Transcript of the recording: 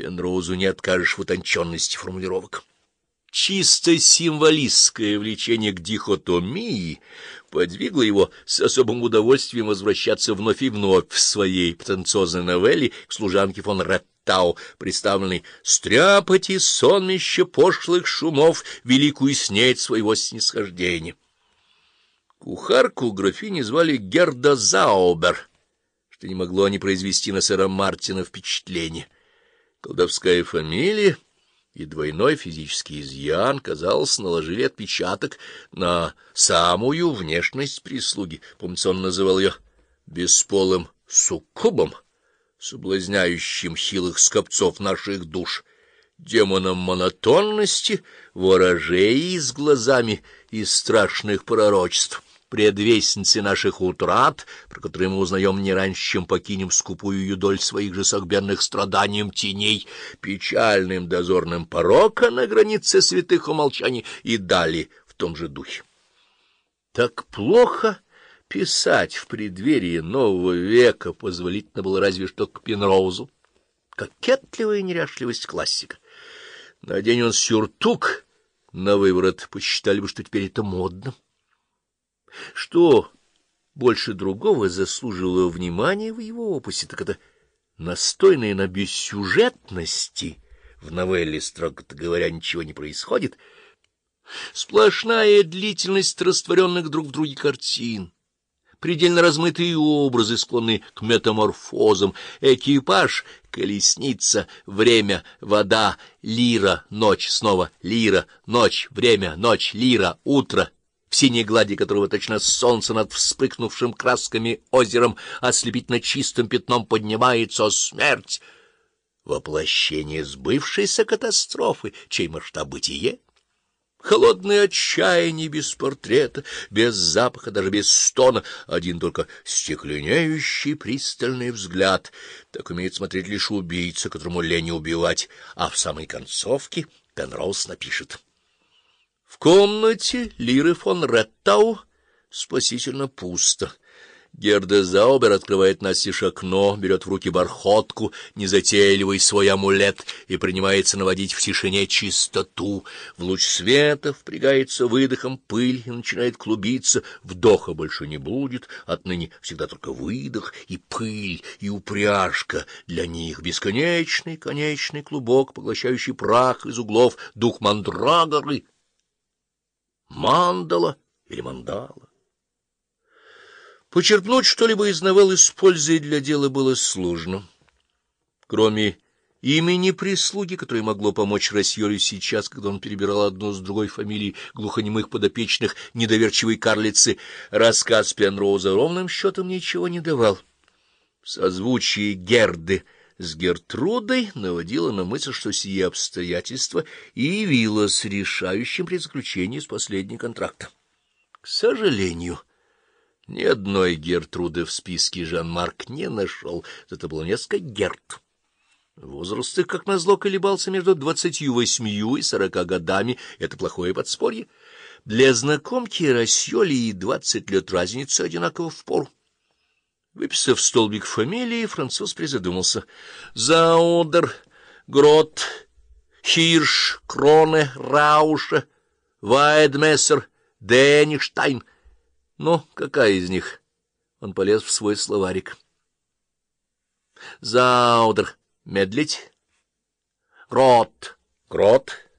Пенроузу не откажешь в утонченности формулировок. Чисто символистское влечение к дихотомии подвигло его с особым удовольствием возвращаться вновь и вновь в своей претенциозной новелле к служанке фон Реттау, представленной «стряпать из сонмища пошлых шумов великую снеть своего снисхождения». Кухарку графини звали Герда Заубер, что не могло не произвести на сэра Мартина впечатление. Колдовская фамилия и двойной физический изъян, казалось, наложили отпечаток на самую внешность прислуги. Помнится, он называл ее бесполым суккубом, соблазняющим хилых скопцов наших душ, демоном монотонности, ворожеей с глазами из страшных пророчеств, предвестницы наших утрат, про которые мы узнаем не раньше, чем покинем скупую юдоль своих же согбенных страданием теней, печальным дозорным порока на границе святых умолчаний и далее в том же духе. Так плохо писать в преддверии нового века позволительно было разве что к Пенроузу. Кокетливая неряшливость классика. Надень он сюртук на выворот, посчитали бы, что теперь это модно. Что больше другого заслужило внимания в его опусе, так это настойное на бессюжетности. В новелле, строго говоря, ничего не происходит. Сплошная длительность растворенных друг в друге картин, предельно размытые образы, склонные к метаморфозам, экипаж, колесница, время, вода, лира, ночь, снова лира, ночь, время, ночь, лира, утро, в синей глади которого точно солнце над вспыхнувшим красками озером ослепительно чистым пятном поднимается смерть, воплощение сбывшейся катастрофы, чей масштаб бытие. Холодное отчаяние без портрета, без запаха, даже без стона, один только стекленеющий пристальный взгляд. Так умеет смотреть лишь убийца, которому лень убивать, а в самой концовке Пенроуз напишет: в комнате Лиры фон Реттау спасительно пусто. Герда Заубер открывает настежь окно, берет в руки бархотку, незатейливый свой амулет, и принимается наводить в тишине чистоту. В луч света впрягается выдохом пыль и начинает клубиться. Вдоха больше не будет, отныне всегда только выдох и пыль, и упряжка. Для них бесконечный конечный клубок, поглощающий прах из углов, дух мандрагоры, мандала или мандала. Почерпнуть что-либо из новеллы с пользой для дела было сложно. Кроме имени прислуги, которое могло помочь Рассьолю сейчас, когда он перебирал одну с другой фамилией глухонемых подопечных недоверчивой карлицы, рассказ Пенроуза ровным счетом ничего не давал. Созвучие Герды с Гертрудой наводило на мысль, что сие обстоятельство и явилось решающим при заключении с последней контракта. К сожалению, ни одной Гертруды в списке Жан-Марк не нашел, зато было несколько Герт. Возраст их, как назло, колебался между 28 и 40 годами, это плохое подспорье. Для знакомки Рассьоли и 20 лет разницы одинаково впору. Выписав столбик фамилии, француз призадумался. Заудер, Грот, Хирш, Кроне, Рауша, Вайдмессер, Денништайн. Но какая из них? Он полез в свой словарик. Заудер — медлить. Грот —